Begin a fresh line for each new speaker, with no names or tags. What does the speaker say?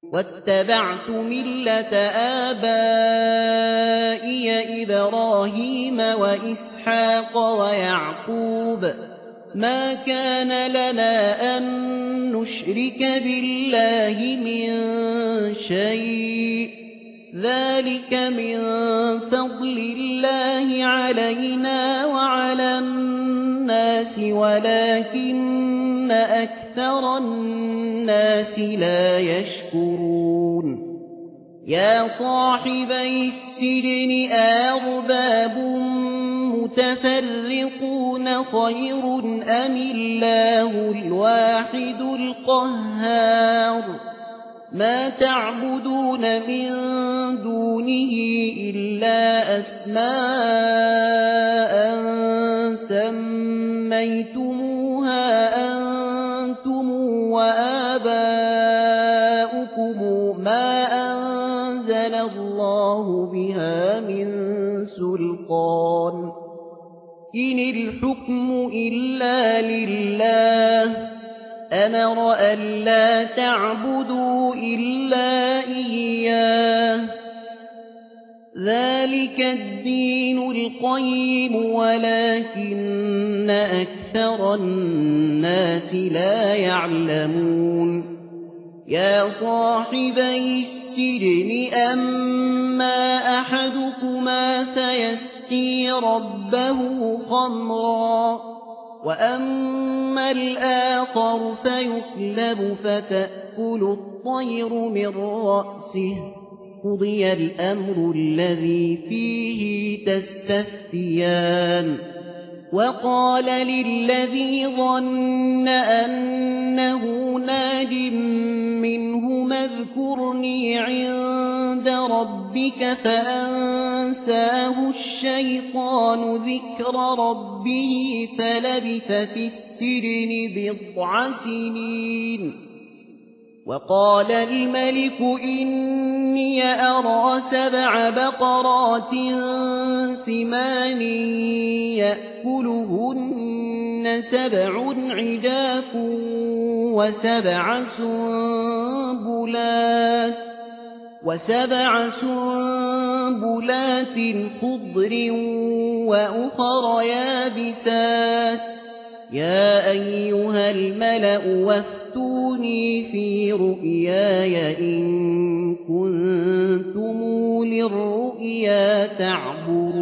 واتبعت ملة آبائي إبراهيم وإسحاق ويعقوب ما كان لنا أن نشرك بالله من شيء ذلك من فضل الله علينا وعلى الناس ولكن أكثر الناس لا يشكرون يا صاحبي السجن أرباب متفرقون خير أم الله الواحد القهار ما تعبدون من دونه إلا أسماء سميتموها أنتم وآباؤكم ما أنزل الله بها من سلطان إن الحكم إلا لله أمر ألا تعبدوا إلا إياه ذلك الدين القيم ولكن أكثر الناس لا يعلمون يا صاحبي السجن أما أحدكما فيسقي ربه خمرا وأما الآخر فيصلب فتأكل الطير من رأسه قضي الأمر الذي فيه تستفتيان وقال للذي ظن أنه ناج منه اذكرني عند ربك فأنساه الشيطان ذكر ربه فلبث في السجن بضع سنين وقال الملك إني أرى 7 بقرات سمان يأكلهن 7 عجاف وسبع سنبلات خضر وأخر يابسات يا أيها الملأ وافتوني في رؤياي إن كنتم للرؤيا تعبرون